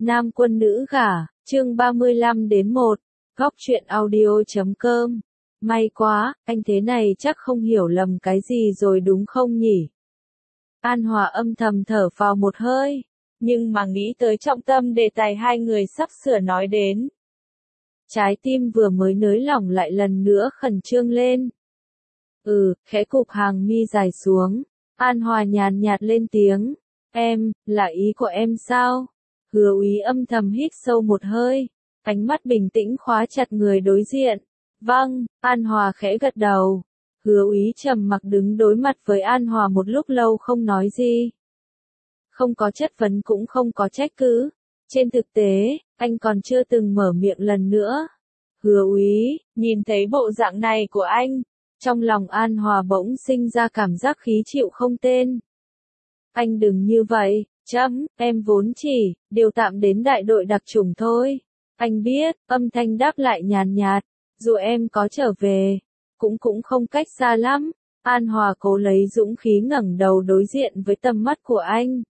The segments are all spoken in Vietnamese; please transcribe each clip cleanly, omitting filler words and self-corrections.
Nam quân nữ gả, chương 35 đến 1, góc truyện audio.com. May quá, anh thế này chắc không hiểu lầm cái gì rồi đúng không nhỉ? An Hòa âm thầm thở phào một hơi, nhưng mà nghĩ tới trọng tâm đề tài hai người sắp sửa nói đến. Trái tim vừa mới nới lỏng lại lần nữa khẩn trương lên. Khẽ cụp hàng mi dài xuống, An Hòa nhàn nhạt lên tiếng, em, là ý của em sao? Hứa Úy âm thầm hít sâu một hơi, ánh mắt bình tĩnh khóa chặt người đối diện. Vâng, An Hòa khẽ gật đầu. Hứa Úy trầm mặc đứng đối mặt với An Hòa một lúc lâu không nói gì. Không có chất vấn cũng không có trách cứ. Trên thực tế, anh còn chưa từng mở miệng lần nữa. Hứa Úy, nhìn thấy bộ dạng này của anh, trong lòng An Hòa bỗng sinh ra cảm giác khí chịu không tên. Anh đừng như vậy, em vốn chỉ điều tạm đến đại đội đặc chủng thôi. Anh biết, âm thanh đáp lại nhàn nhạt, dù em có trở về, cũng không cách xa lắm. An Hòa cố lấy dũng khí ngẩng đầu đối diện với tầm mắt của anh.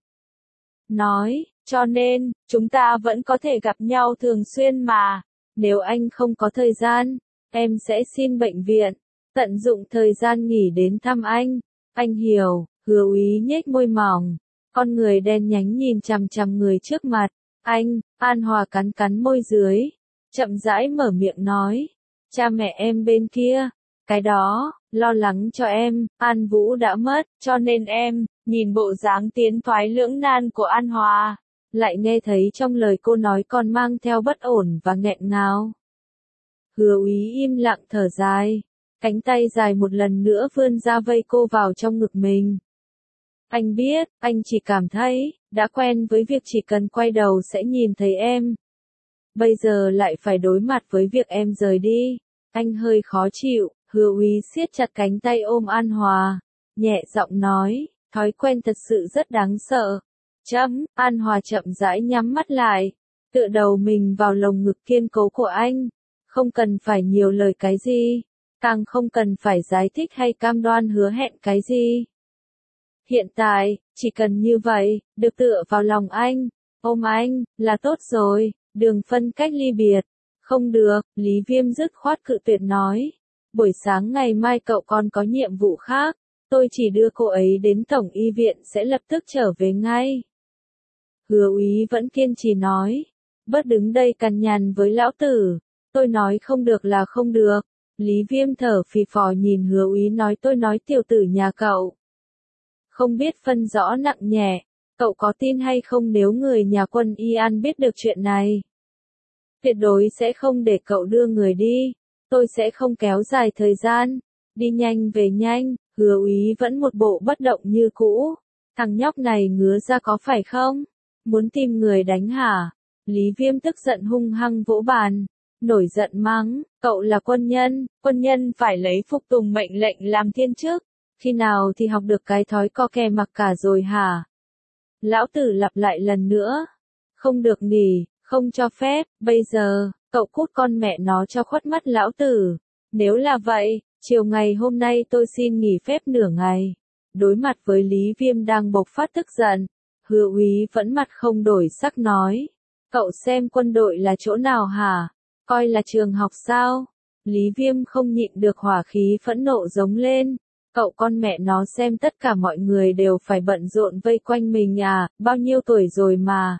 Nói, cho nên, chúng ta vẫn có thể gặp nhau thường xuyên mà. Nếu anh không có thời gian, em sẽ xin bệnh viện, tận dụng thời gian nghỉ đến thăm anh. Anh hiểu. Hứa Úy nhếch môi mỏng, con người đen nhánh nhìn chằm chằm người trước mặt. Anh, An Hòa cắn môi dưới, chậm rãi mở miệng nói, cha mẹ em bên kia, cái đó, lo lắng cho em, An Vũ đã mất, cho nên em, nhìn bộ dáng tiến thoái lưỡng nan của An Hòa, lại nghe thấy trong lời cô nói còn mang theo bất ổn và nghẹn ngào. Hứa Úy im lặng thở dài, cánh tay dài một lần nữa vươn ra vây cô vào trong ngực mình. Anh biết, anh chỉ cảm thấy, đã quen với việc chỉ cần quay đầu sẽ nhìn thấy em. Bây giờ lại phải đối mặt với việc em rời đi. Anh hơi khó chịu, Hứa Úy siết chặt cánh tay ôm An Hòa, nhẹ giọng nói, thói quen thật sự rất đáng sợ. An Hòa chậm rãi nhắm mắt lại, tựa đầu mình vào lồng ngực kiên cố của anh. Không cần phải nhiều lời cái gì, càng không cần phải giải thích hay cam đoan hứa hẹn cái gì. Hiện tại, chỉ cần như vậy, được tựa vào lòng anh, ôm anh, là tốt rồi, đường phân cách ly biệt. Không được, Lý Viêm dứt khoát cự tuyệt nói. Buổi sáng ngày mai cậu còn có nhiệm vụ khác, tôi chỉ đưa cô ấy đến tổng y viện sẽ lập tức trở về ngay. Hứa Úy vẫn kiên trì nói, bớt đứng đây cằn nhằn với lão tử, tôi nói không được là không được. Lý Viêm thở phì phò nhìn Hứa Úy nói tôi nói tiểu tử nhà cậu không biết phân rõ nặng nhẹ, cậu có tin hay không nếu người nhà Quân Y An biết được chuyện này? Tuyệt đối sẽ không để cậu đưa người đi, tôi sẽ không kéo dài thời gian, đi nhanh về nhanh. Hứa Úy vẫn một bộ bất động như cũ, thằng nhóc này ngứa ra có phải không? Muốn tìm người đánh hả? Lý Viêm tức giận hung hăng vỗ bàn, nổi giận mắng, cậu là quân nhân phải lấy phục tùng mệnh lệnh làm thiên chức. Khi nào thì học được cái thói co kè mặc cả rồi hả? Lão tử lặp lại lần nữa. Không được nghỉ, không cho phép, bây giờ, cậu cút con mẹ nó cho khuất mắt lão tử. Nếu là vậy, chiều ngày hôm nay tôi xin nghỉ phép nửa ngày. Đối mặt với Lý Viêm đang bộc phát tức giận, Hứa Úy vẫn mặt không đổi sắc nói. Cậu xem quân đội là chỗ nào hả? Coi là trường học sao? Lý Viêm không nhịn được hỏa khí phẫn nộ giống lên. Cậu con mẹ nó xem tất cả mọi người đều phải bận rộn vây quanh mình à, bao nhiêu tuổi rồi mà.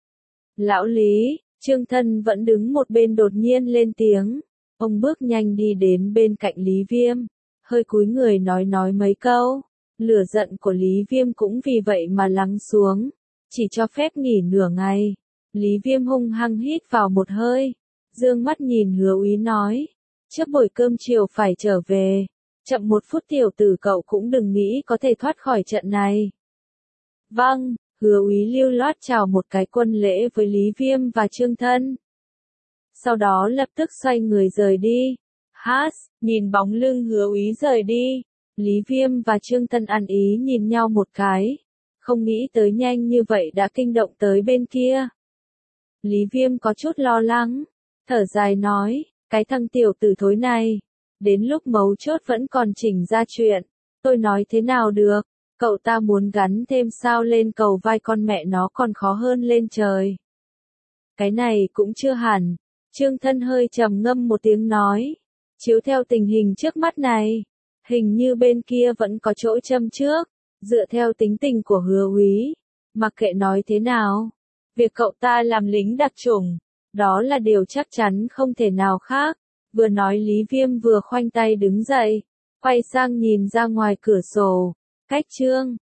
Lão Lý, Trương Thân vẫn đứng một bên đột nhiên lên tiếng. Ông bước nhanh đi đến bên cạnh Lý Viêm, hơi cúi người nói mấy câu. Lửa giận của Lý Viêm cũng vì vậy mà lắng xuống, chỉ cho phép nghỉ nửa ngày. Lý Viêm hung hăng hít vào một hơi, dương mắt nhìn Hứa Úy nói, trước buổi cơm chiều phải trở về. Chậm một phút tiểu tử cậu cũng đừng nghĩ có thể thoát khỏi trận này. Vâng, Hứa Úy lưu loát chào một cái quân lễ với Lý Viêm và Trương Thân. Sau đó lập tức xoay người rời đi. Nhìn bóng lưng Hứa Úy rời đi, Lý Viêm và Trương Thân ăn ý nhìn nhau một cái. Không nghĩ tới nhanh như vậy đã kinh động tới bên kia. Lý Viêm có chút lo lắng, thở dài nói, cái thằng tiểu tử thối này. Đến lúc mấu chốt vẫn còn chỉnh ra chuyện, tôi nói thế nào được, cậu ta muốn gắn thêm sao lên cầu vai con mẹ nó còn khó hơn lên trời. Cái này cũng chưa hẳn. Trương Thân hơi trầm ngâm một tiếng nói. Chiếu theo tình hình trước mắt này, hình như bên kia vẫn có chỗ châm trước. Dựa theo tính tình của Hứa úy, mặc kệ nói thế nào, việc cậu ta làm lính đặc chủng, đó là điều chắc chắn không thể nào khác. Vừa nói Lý Viêm vừa khoanh tay đứng dậy, quay sang nhìn ra ngoài cửa sổ, cách Trương